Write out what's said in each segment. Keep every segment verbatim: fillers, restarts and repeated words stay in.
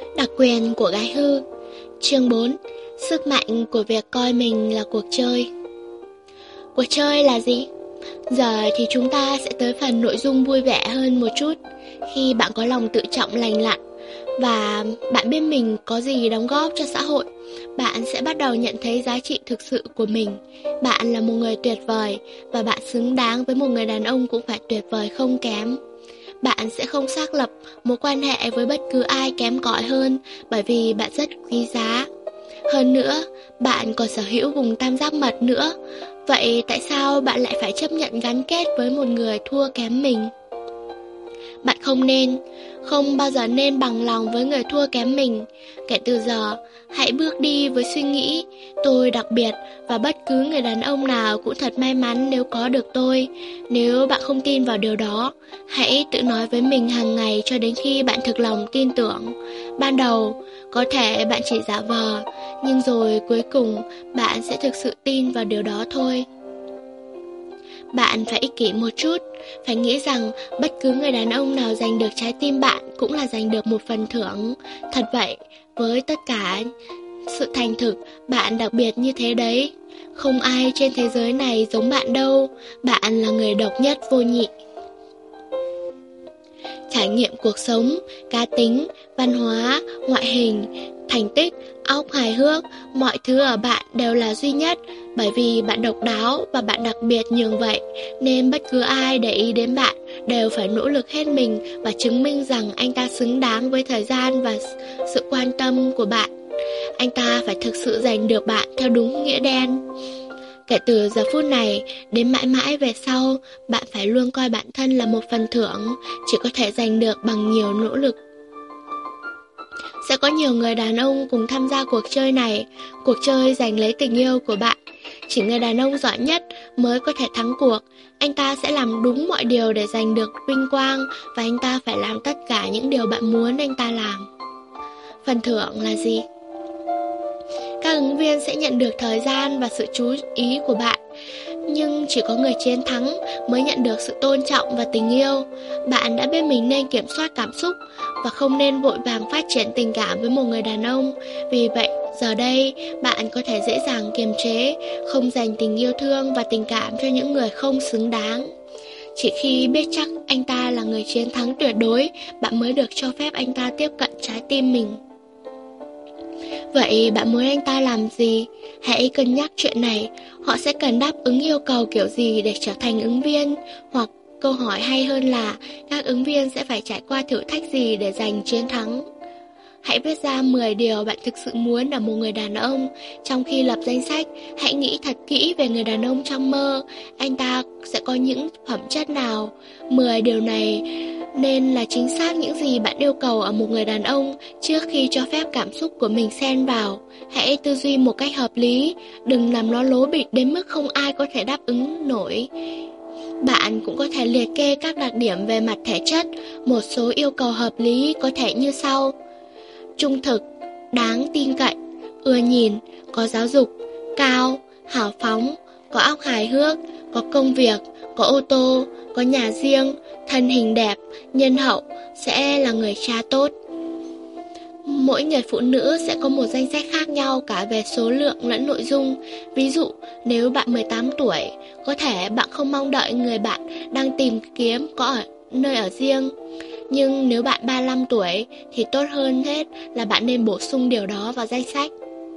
Đặc quyền của gái hư. Chương bốn. Sức mạnh của việc coi mình là cuộc chơi. Cuộc chơi là gì? Giờ thì chúng ta sẽ tới phần nội dung vui vẻ hơn một chút. Khi bạn có lòng tự trọng lành lặn và bạn biết mình có gì đóng góp cho xã hội, bạn sẽ bắt đầu nhận thấy giá trị thực sự của mình. Bạn là một người tuyệt vời và bạn xứng đáng với một người đàn ông cũng phải tuyệt vời không kém. Bạn sẽ không xác lập mối quan hệ với bất cứ ai kém cỏi hơn, bởi vì bạn rất quý giá. Hơn nữa, bạn còn sở hữu vùng tam giác mật nữa. Vậy tại sao bạn lại phải chấp nhận gắn kết với một người thua kém mình? Bạn không nên, không bao giờ nên bằng lòng với người thua kém mình. Kể từ giờ, hãy bước đi với suy nghĩ tôi đặc biệt và bất cứ người đàn ông nào cũng thật may mắn nếu có được tôi. Nếu bạn không tin vào điều đó, hãy tự nói với mình hàng ngày cho đến khi bạn thực lòng tin tưởng. Ban đầu, có thể bạn chỉ giả vờ, nhưng rồi cuối cùng bạn sẽ thực sự tin vào điều đó thôi. Bạn phải ích kỷ một chút, phải nghĩ rằng bất cứ người đàn ông nào giành được trái tim bạn cũng là giành được một phần thưởng. Thật vậy, với tất cả sự thành thực, bạn đặc biệt như thế đấy. Không ai trên thế giới này giống bạn đâu, bạn là người độc nhất vô nhị. Trải nghiệm cuộc sống, cá tính, văn hóa, ngoại hình, thành tích, óc hài hước, mọi thứ ở bạn đều là duy nhất. Bởi vì bạn độc đáo và bạn đặc biệt nhường vậy, nên bất cứ ai để ý đến bạn đều phải nỗ lực hết mình và chứng minh rằng anh ta xứng đáng với thời gian và sự quan tâm của bạn. Anh ta phải thực sự giành được bạn theo đúng nghĩa đen. Kể từ giờ phút này đến mãi mãi về sau, bạn phải luôn coi bản thân là một phần thưởng, chỉ có thể giành được bằng nhiều nỗ lực. Sẽ có nhiều người đàn ông cùng tham gia cuộc chơi này, cuộc chơi giành lấy tình yêu của bạn. Chỉ người đàn ông giỏi nhất mới có thể thắng cuộc. Anh ta sẽ làm đúng mọi điều để giành được vinh quang, và anh ta phải làm tất cả những điều bạn muốn anh ta làm. Phần thưởng là gì? Các ứng viên sẽ nhận được thời gian và sự chú ý của bạn, nhưng chỉ có người chiến thắng mới nhận được sự tôn trọng và tình yêu. Bạn đã biết mình nên kiểm soát cảm xúc và không nên vội vàng phát triển tình cảm với một người đàn ông. Vì vậy, giờ đây, bạn có thể dễ dàng kiềm chế, không dành tình yêu thương và tình cảm cho những người không xứng đáng. Chỉ khi biết chắc anh ta là người chiến thắng tuyệt đối, bạn mới được cho phép anh ta tiếp cận trái tim mình. Vậy bạn muốn anh ta làm gì? Hãy cân nhắc chuyện này. Họ sẽ cần đáp ứng yêu cầu kiểu gì để trở thành ứng viên? Hoặc câu hỏi hay hơn là các ứng viên sẽ phải trải qua thử thách gì để giành chiến thắng? Hãy viết ra mười điều bạn thực sự muốn ở một người đàn ông. Trong khi lập danh sách, hãy nghĩ thật kỹ về người đàn ông trong mơ. Anh ta sẽ có những phẩm chất nào? mười điều này nên là chính xác những gì bạn yêu cầu ở một người đàn ông trước khi cho phép cảm xúc của mình xen vào. Hãy tư duy một cách hợp lý, đừng làm nó lố bịch đến mức không ai có thể đáp ứng nổi. Bạn cũng có thể liệt kê các đặc điểm về mặt thể chất. Một số yêu cầu hợp lý có thể như sau: trung thực, đáng tin cậy, ưa nhìn, có giáo dục, cao, hào phóng, có óc hài hước, có công việc, có ô tô, có nhà riêng, thân hình đẹp, nhân hậu, sẽ là người cha tốt. Mỗi người phụ nữ sẽ có một danh sách khác nhau cả về số lượng lẫn nội dung. Ví dụ, nếu bạn mười tám tuổi, có thể bạn không mong đợi người bạn đang tìm kiếm có ở nơi ở riêng. Nhưng nếu bạn ba mươi lăm tuổi thì tốt hơn hết là bạn nên bổ sung điều đó vào danh sách.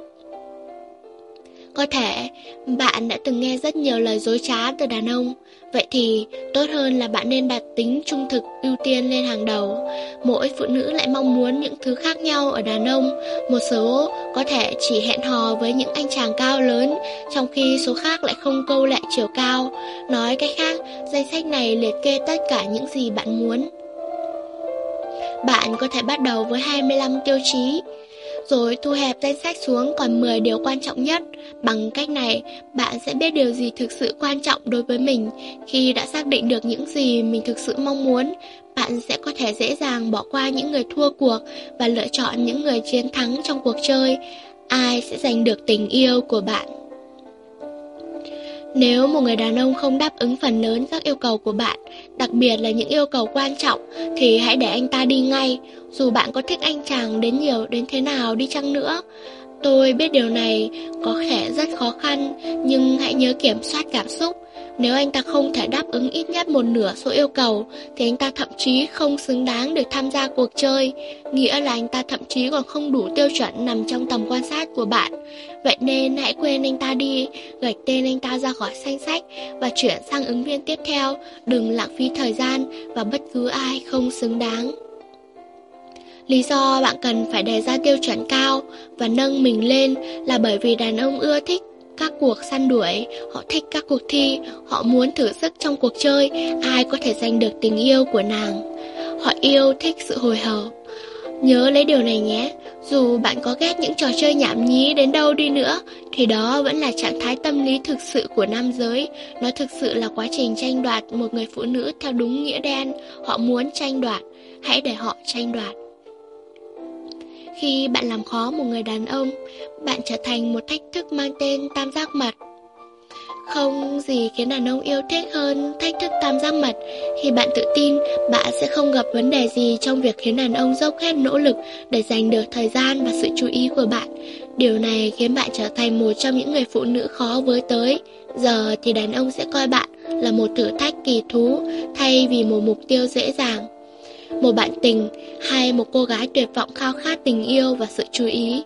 Có thể bạn đã từng nghe rất nhiều lời dối trá từ đàn ông. Vậy thì tốt hơn là bạn nên đặt tính trung thực ưu tiên lên hàng đầu. Mỗi phụ nữ lại mong muốn những thứ khác nhau ở đàn ông. Một số có thể chỉ hẹn hò với những anh chàng cao lớn, trong khi số khác lại không câu nệ chiều cao. Nói cách khác, danh sách này liệt kê tất cả những gì bạn muốn. Bạn có thể bắt đầu với hai mươi lăm tiêu chí, rồi thu hẹp danh sách xuống còn mười điều quan trọng nhất. Bằng cách này, bạn sẽ biết điều gì thực sự quan trọng đối với mình. Khi đã xác định được những gì mình thực sự mong muốn, bạn sẽ có thể dễ dàng bỏ qua những người thua cuộc và lựa chọn những người chiến thắng trong cuộc chơi. Ai sẽ giành được tình yêu của bạn? Nếu một người đàn ông không đáp ứng phần lớn các yêu cầu của bạn, đặc biệt là những yêu cầu quan trọng, thì hãy để anh ta đi ngay, dù bạn có thích anh chàng đến nhiều đến thế nào đi chăng nữa. Tôi biết điều này có thể rất khó khăn, nhưng hãy nhớ kiểm soát cảm xúc. Nếu anh ta không thể đáp ứng ít nhất một nửa số yêu cầu, thì anh ta thậm chí không xứng đáng được tham gia cuộc chơi, nghĩa là anh ta thậm chí còn không đủ tiêu chuẩn nằm trong tầm quan sát của bạn. Vậy nên hãy quên anh ta đi, gạch tên anh ta ra khỏi danh sách và chuyển sang ứng viên tiếp theo, đừng lãng phí thời gian vào bất cứ ai không xứng đáng. Lý do bạn cần phải đề ra tiêu chuẩn cao và nâng mình lên là bởi vì đàn ông ưa thích các cuộc săn đuổi, họ thích các cuộc thi, họ muốn thử sức trong cuộc chơi, ai có thể giành được tình yêu của nàng. Họ yêu thích sự hồi hộp. Nhớ lấy điều này nhé, dù bạn có ghét những trò chơi nhảm nhí đến đâu đi nữa, thì đó vẫn là trạng thái tâm lý thực sự của nam giới. Nó thực sự là quá trình tranh đoạt một người phụ nữ theo đúng nghĩa đen. Họ muốn tranh đoạt, hãy để họ tranh đoạt. Khi bạn làm khó một người đàn ông, bạn trở thành một thách thức mang tên tam giác mật. Không gì khiến đàn ông yêu thích hơn thách thức tam giác mật. Khi bạn tự tin, bạn sẽ không gặp vấn đề gì trong việc khiến đàn ông dốc hết nỗ lực để giành được thời gian và sự chú ý của bạn. Điều này khiến bạn trở thành một trong những người phụ nữ khó với tới. Giờ thì đàn ông sẽ coi bạn là một thử thách kỳ thú thay vì một mục tiêu dễ dàng, một bạn tình hay một cô gái tuyệt vọng khao khát tình yêu và sự chú ý.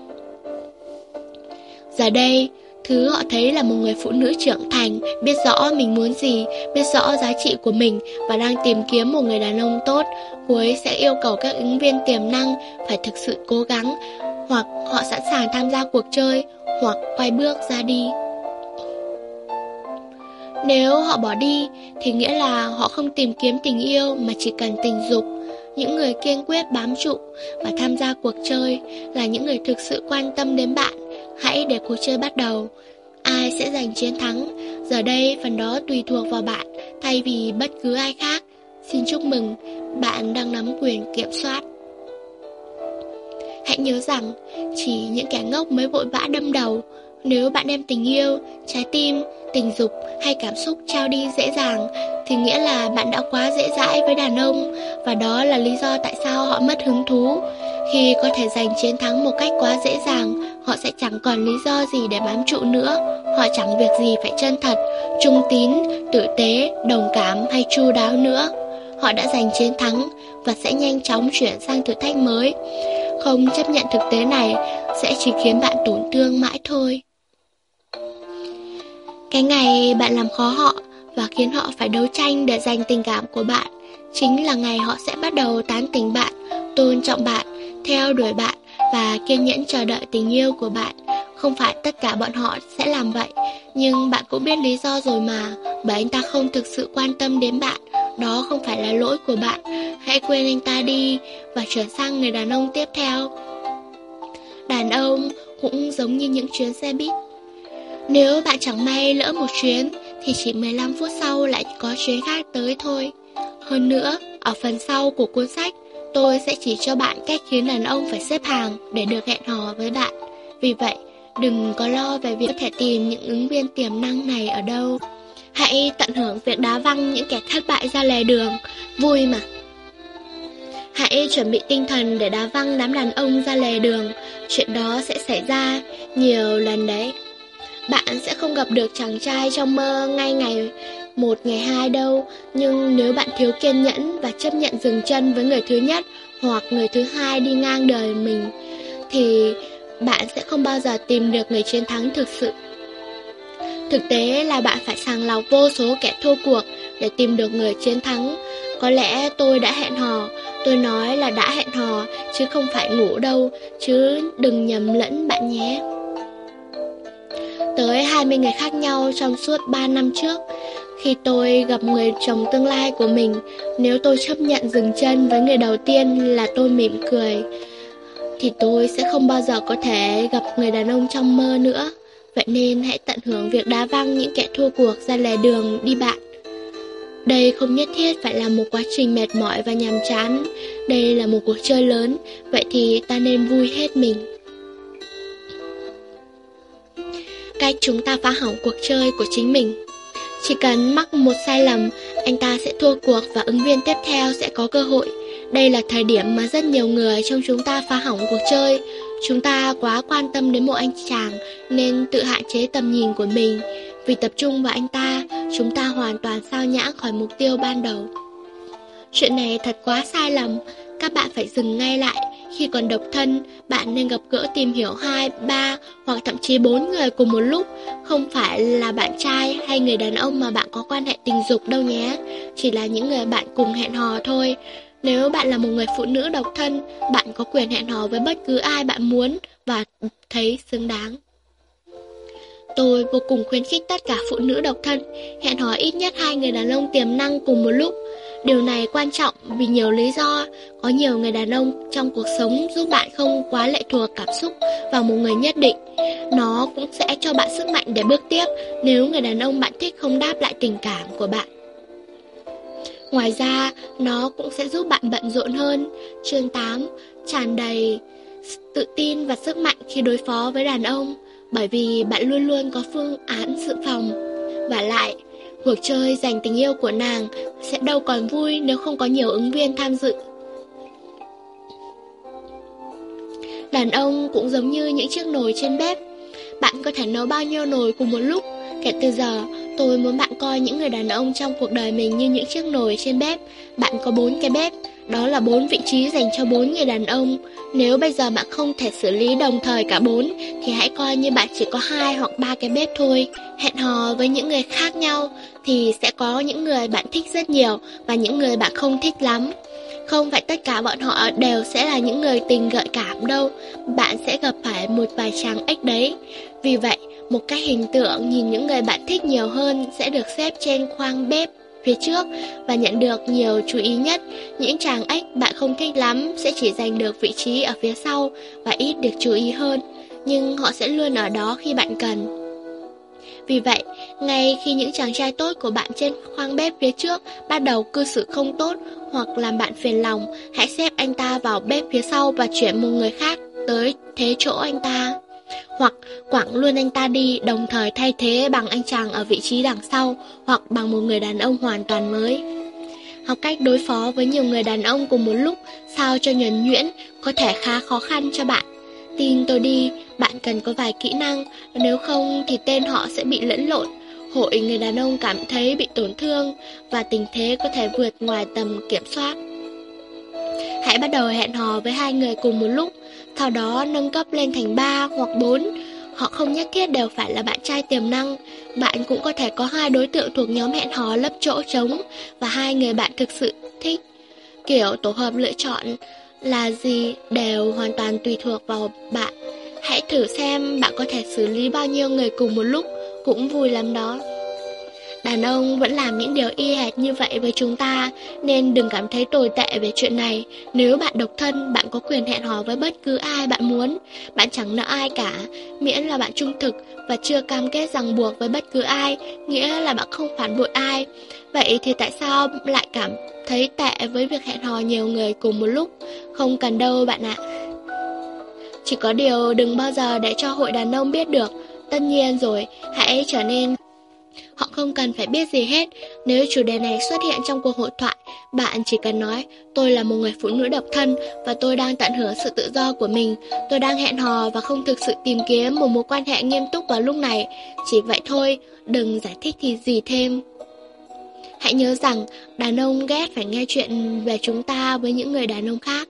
Giờ đây, thứ họ thấy là một người phụ nữ trưởng thành, biết rõ mình muốn gì, biết rõ giá trị của mình và đang tìm kiếm một người đàn ông tốt. Cô ấy sẽ yêu cầu các ứng viên tiềm năng phải thực sự cố gắng, hoặc họ sẵn sàng tham gia cuộc chơi, hoặc quay bước ra đi. Nếu họ bỏ đi, thì nghĩa là họ không tìm kiếm tình yêu mà chỉ cần tình dục. Những người kiên quyết bám trụ và tham gia cuộc chơi là những người thực sự quan tâm đến bạn. Hãy để cuộc chơi bắt đầu. Ai sẽ giành chiến thắng? Giờ đây phần đó tùy thuộc vào bạn thay vì bất cứ ai khác. Xin chúc mừng, bạn đang nắm quyền kiểm soát. Hãy nhớ rằng, chỉ những kẻ ngốc mới vội vã đâm đầu. Nếu bạn đem tình yêu, trái tim, tình dục hay cảm xúc trao đi dễ dàng, thì nghĩa là bạn đã quá dễ dãi với đàn ông, và đó là lý do tại sao họ mất hứng thú. Khi có thể giành chiến thắng một cách quá dễ dàng, họ sẽ chẳng còn lý do gì để bám trụ nữa. Họ chẳng việc gì phải chân thật, trung tín, tử tế, đồng cảm hay chu đáo nữa. Họ đã giành chiến thắng và sẽ nhanh chóng chuyển sang thử thách mới. Không chấp nhận thực tế này sẽ chỉ khiến bạn tổn thương mãi thôi. Cái ngày bạn làm khó họ và khiến họ phải đấu tranh để giành tình cảm của bạn, chính là ngày họ sẽ bắt đầu tán tỉnh bạn, tôn trọng bạn, theo đuổi bạn và kiên nhẫn chờ đợi tình yêu của bạn. Không phải tất cả bọn họ sẽ làm vậy, nhưng bạn cũng biết lý do rồi mà, bởi anh ta không thực sự quan tâm đến bạn. Đó không phải là lỗi của bạn. Hãy quên anh ta đi và chuyển sang người đàn ông tiếp theo. Đàn ông cũng giống như những chuyến xe buýt. Nếu bạn chẳng may lỡ một chuyến thì chỉ mười lăm phút sau lại có chuyến khác tới thôi. Hơn nữa, ở phần sau của cuốn sách, tôi sẽ chỉ cho bạn cách khiến đàn ông phải xếp hàng để được hẹn hò với bạn. Vì vậy, đừng có lo về việc có thể tìm những ứng viên tiềm năng này ở đâu. Hãy tận hưởng việc đá văng những kẻ thất bại ra lề đường, vui mà. Hãy chuẩn bị tinh thần để đá văng đám đàn ông ra lề đường. Chuyện đó sẽ xảy ra nhiều lần đấy. Bạn sẽ không gặp được chàng trai trong mơ ngay ngày một, ngày hai đâu. Nhưng nếu bạn thiếu kiên nhẫn và chấp nhận dừng chân với người thứ nhất hoặc người thứ hai đi ngang đời mình, thì bạn sẽ không bao giờ tìm được người chiến thắng thực sự. Thực tế là bạn phải sàng lọc vô số kẻ thua cuộc để tìm được người chiến thắng. Có lẽ tôi đã hẹn hò, tôi nói là đã hẹn hò chứ không phải ngủ đâu, chứ đừng nhầm lẫn bạn nhé. Tới hai mươi người khác nhau trong suốt ba năm trước. Khi tôi gặp người chồng tương lai của mình, nếu tôi chấp nhận dừng chân với người đầu tiên là tôi mỉm cười, thì tôi sẽ không bao giờ có thể gặp người đàn ông trong mơ nữa. Vậy nên hãy tận hưởng việc đá văng những kẻ thua cuộc ra lề đường đi bạn. Đây không nhất thiết phải là một quá trình mệt mỏi và nhàm chán. Đây là một cuộc chơi lớn, vậy thì ta nên vui hết mình. cách chúng ta phá hỏng cuộc chơi của chính mình. Chỉ cần mắc một sai lầm, anh ta sẽ thua cuộc và ứng viên tiếp theo sẽ có cơ hội. Đây là thời điểm mà rất nhiều người trong chúng ta phá hỏng cuộc chơi. Chúng ta quá quan tâm đến một anh chàng nên tự hạn chế tầm nhìn của mình. Vì tập trung vào anh ta, chúng ta hoàn toàn sao nhãng khỏi mục tiêu ban đầu. Chuyện này thật quá sai lầm. Các bạn phải dừng ngay lại. Khi còn độc thân, bạn nên gặp gỡ tìm hiểu hai, ba hoặc thậm chí bốn người cùng một lúc. Không phải là bạn trai hay người đàn ông mà bạn có quan hệ tình dục đâu nhé. Chỉ là những người bạn cùng hẹn hò thôi. Nếu bạn là một người phụ nữ độc thân, bạn có quyền hẹn hò với bất cứ ai bạn muốn và thấy xứng đáng. Tôi vô cùng khuyến khích tất cả phụ nữ độc thân hẹn hò ít nhất hai người đàn ông tiềm năng cùng một lúc. Điều này quan trọng vì nhiều lý do. Có nhiều người đàn ông trong cuộc sống giúp bạn không quá lệ thuộc cảm xúc vào một người nhất định. Nó cũng sẽ cho bạn sức mạnh để bước tiếp nếu người đàn ông bạn thích không đáp lại tình cảm của bạn. Ngoài ra, nó cũng sẽ giúp bạn bận rộn hơn. Chương tám, tràn đầy tự tin và sức mạnh khi đối phó với đàn ông, bởi vì bạn luôn luôn có phương án dự phòng. Vả lại, cuộc chơi giành tình yêu của nàng sẽ đâu còn vui nếu không có nhiều ứng viên tham dự. Đàn ông cũng giống như những chiếc nồi trên bếp. Bạn có thể nấu bao nhiêu nồi cùng một lúc. Kể từ giờ, tôi muốn bạn coi những người đàn ông trong cuộc đời mình như những chiếc nồi trên bếp. Bạn có bốn cái bếp, đó là bốn vị trí dành cho bốn người đàn ông. Nếu bây giờ bạn không thể xử lý đồng thời cả bốn, thì hãy coi như bạn chỉ có hai hoặc ba cái bếp thôi. Hẹn hò với những người khác nhau thì sẽ có những người bạn thích rất nhiều và những người bạn không thích lắm. Không phải tất cả bọn họ đều sẽ là những người tình gợi cảm đâu. Bạn sẽ gặp phải một vài chàng ếch đấy. Vì vậy, một cách hình tượng nhìn những người bạn thích nhiều hơn sẽ được xếp trên khoang bếp phía trước và nhận được nhiều chú ý nhất. Những chàng ếch bạn không thích lắm sẽ chỉ giành được vị trí ở phía sau và ít được chú ý hơn, nhưng họ sẽ luôn ở đó khi bạn cần. Vì vậy, ngay khi những chàng trai tốt của bạn trên khoang bếp phía trước bắt đầu cư xử không tốt hoặc làm bạn phiền lòng, hãy xếp anh ta vào bếp phía sau và chuyển một người khác tới thế chỗ anh ta. Hoặc quẳng luôn anh ta đi, đồng thời thay thế bằng anh chàng ở vị trí đằng sau, hoặc bằng một người đàn ông hoàn toàn mới. Học cách đối phó với nhiều người đàn ông cùng một lúc sao cho nhuần nhuyễn có thể khá khó khăn cho bạn. Tin tôi đi, bạn cần có vài kỹ năng, nếu không thì tên họ sẽ bị lẫn lộn. Hội người đàn ông cảm thấy bị tổn thương và tình thế có thể vượt ngoài tầm kiểm soát. Hãy bắt đầu hẹn hò với hai người cùng một lúc, sau đó nâng cấp lên thành ba hoặc bốn. Họ không nhất thiết đều phải là bạn trai tiềm năng. Bạn cũng có thể có hai đối tượng thuộc nhóm hẹn hò lấp chỗ trống và hai người bạn thực sự thích. Kiểu tổ hợp lựa chọn là gì đều hoàn toàn tùy thuộc vào bạn. Hãy thử xem bạn có thể xử lý bao nhiêu người cùng một lúc, cũng vui lắm đó. Đàn ông vẫn làm những điều y hệt như vậy với chúng ta, nên đừng cảm thấy tồi tệ về chuyện này. Nếu bạn độc thân, bạn có quyền hẹn hò với bất cứ ai bạn muốn. Bạn chẳng nợ ai cả, miễn là bạn trung thực và chưa cam kết ràng buộc với bất cứ ai, nghĩa là bạn không phản bội ai. Vậy thì tại sao lại cảm thấy tệ với việc hẹn hò nhiều người cùng một lúc? Không cần đâu bạn ạ. Chỉ có điều đừng bao giờ để cho hội đàn ông biết được. Tất nhiên rồi, hãy trở nên... Họ không cần phải biết gì hết. Nếu chủ đề này xuất hiện trong cuộc hội thoại, bạn chỉ cần nói: tôi là một người phụ nữ độc thân và tôi đang tận hưởng sự tự do của mình. Tôi đang hẹn hò và không thực sự tìm kiếm một mối quan hệ nghiêm túc vào lúc này. Chỉ vậy thôi, đừng giải thích thì gì thêm. Hãy nhớ rằng đàn ông ghét phải nghe chuyện về chúng ta với những người đàn ông khác.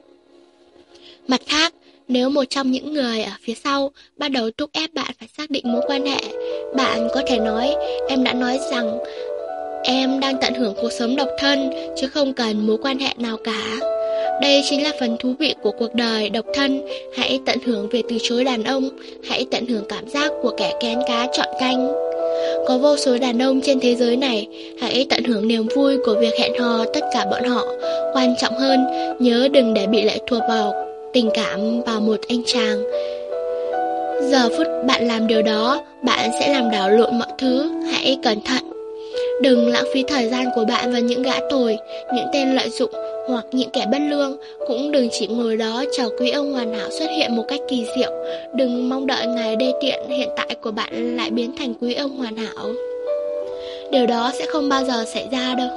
Mặt khác, nếu một trong những người ở phía sau bắt đầu thúc ép bạn phải xác định mối quan hệ, bạn có thể nói: em đã nói rằng em đang tận hưởng cuộc sống độc thân, chứ không cần mối quan hệ nào cả. Đây chính là phần thú vị của cuộc đời độc thân. Hãy tận hưởng việc từ chối đàn ông. Hãy tận hưởng cảm giác của kẻ kén cá chọn canh. Có vô số đàn ông trên thế giới này. Hãy tận hưởng niềm vui của việc hẹn hò tất cả bọn họ. Quan trọng hơn, nhớ đừng để bị lệ thuộc vào tình cảm vào một anh chàng. Giờ phút bạn làm điều đó, bạn sẽ làm đảo lộn mọi thứ. Hãy cẩn thận. Đừng lãng phí thời gian của bạn vào những gã tồi, những tên lợi dụng hoặc những kẻ bất lương. Cũng đừng chỉ ngồi đó chờ quý ông hoàn hảo xuất hiện một cách kỳ diệu. Đừng mong đợi ngày đê tiện hiện tại của bạn lại biến thành quý ông hoàn hảo. Điều đó sẽ không bao giờ xảy ra đâu.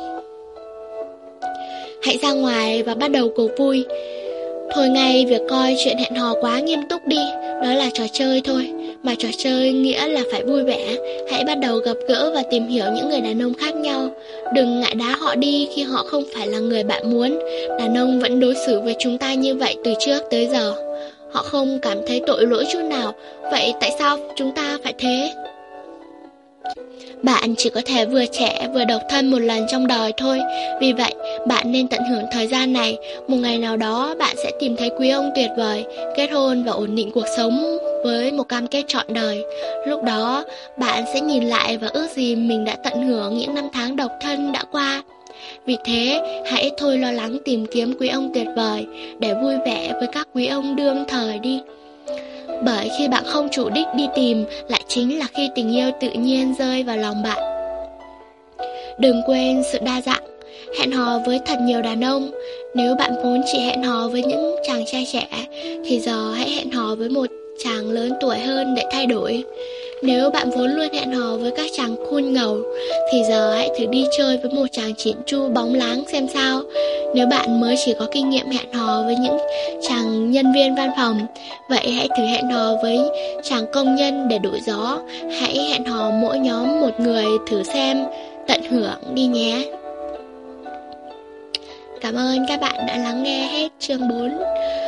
Hãy ra ngoài và bắt đầu cuộc vui. Thôi ngay việc coi chuyện hẹn hò quá nghiêm túc đi. Đó là trò chơi thôi. Mà trò chơi nghĩa là phải vui vẻ. Hãy bắt đầu gặp gỡ và tìm hiểu những người đàn ông khác nhau. Đừng ngại đá họ đi khi họ không phải là người bạn muốn. Đàn ông vẫn đối xử với chúng ta như vậy từ trước tới giờ. Họ không cảm thấy tội lỗi chút nào. Vậy tại sao chúng ta phải thế? Bạn chỉ có thể vừa trẻ vừa độc thân một lần trong đời thôi. Vì vậy, bạn nên tận hưởng thời gian này. Một ngày nào đó, bạn sẽ tìm thấy quý ông tuyệt vời, kết hôn và ổn định cuộc sống với một cam kết trọn đời. Lúc đó, bạn sẽ nhìn lại và ước gì mình đã tận hưởng những năm tháng độc thân đã qua. Vì thế, hãy thôi lo lắng tìm kiếm quý ông tuyệt vời để vui vẻ với các quý ông đương thời đi. Bởi khi bạn không chủ đích đi tìm, lại chính là khi tình yêu tự nhiên rơi vào lòng bạn. Đừng quên sự đa dạng. Hẹn hò với thật nhiều đàn ông. Nếu bạn vốn chỉ hẹn hò với những chàng trai trẻ, thì giờ hãy hẹn hò với một chàng lớn tuổi hơn để thay đổi. Nếu bạn vốn luôn hẹn hò với các chàng cool ngầu, thì giờ hãy thử đi chơi với một chàng chỉn chu bóng láng xem sao. Nếu bạn mới chỉ có kinh nghiệm hẹn hò với những chàng nhân viên văn phòng, vậy hãy thử hẹn hò với chàng công nhân để đổi gió. Hãy hẹn hò mỗi nhóm một người thử xem, tận hưởng đi nhé. Cảm ơn các bạn đã lắng nghe hết chương bốn